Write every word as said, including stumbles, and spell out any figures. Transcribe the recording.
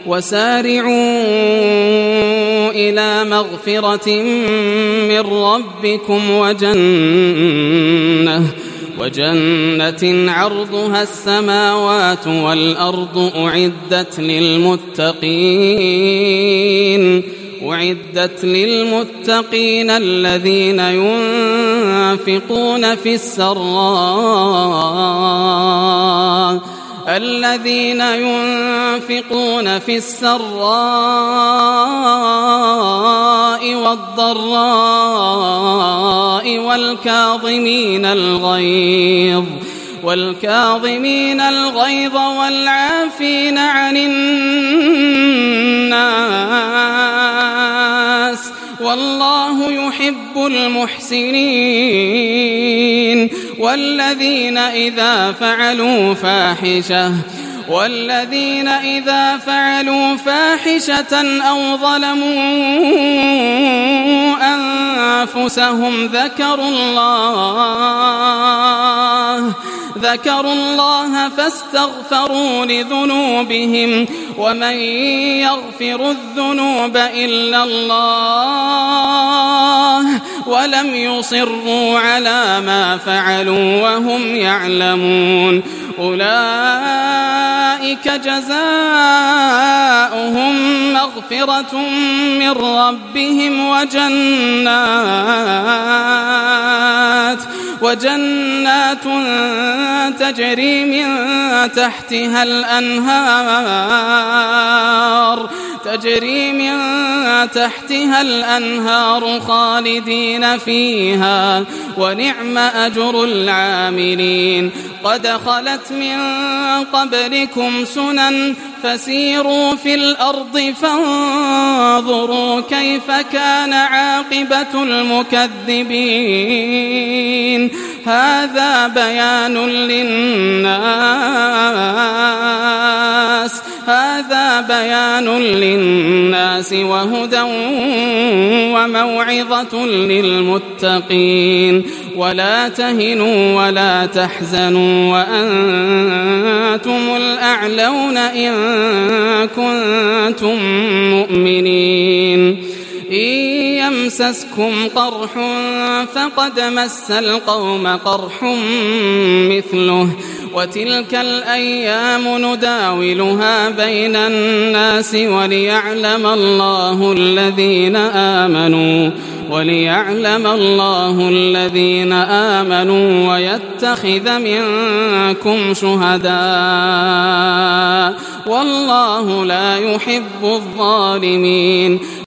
وسارعوا إلى مغفرة من ربكم وجنة وجنة عرضها السماوات والأرض أعدت للمتقين أعدت للمتقين الذين ينفقون في السراء الذين ينفقون في السراء والضراء والكاظمين الغيظ والكاظمين الغيظ والعافين عن الناس والله يحب المحسنين والذين إذا فعلوا فاحشة والذين إذا فعلوا فاحشة أو ظلموا أنفسهم ذكروا الله ذكروا الله فاستغفروا لذنوبهم ومن يغفر الذنوب إلا الله ولم يصروا على ما فعلوا وهم يعلمون أولئك جزاؤهم مغفرة من ربهم وجنات وجنات تجري من تحتها الأنهار تجري من تحتها الأنهار خالدين فيها ونعم أجر العاملين قد خلت من قبلكم سنن فسيروا في الأرض فانظروا كيف كان عاقبة المكذبين هذا بيان للناس هذا بيان للناس وهدى وموعظة للمتقين ولا تهنوا ولا تحزنوا وأنتم الأعلون إن كنتم مؤمنين إن يمسسكم قرح فقد مس القوم قرح مثله وتلك الأيام نداولها بين الناس وليعلم الله الذين آمنوا وليعلم الله الذين آمنوا ويتخذ منكم شهداء والله لا يحب الظالمين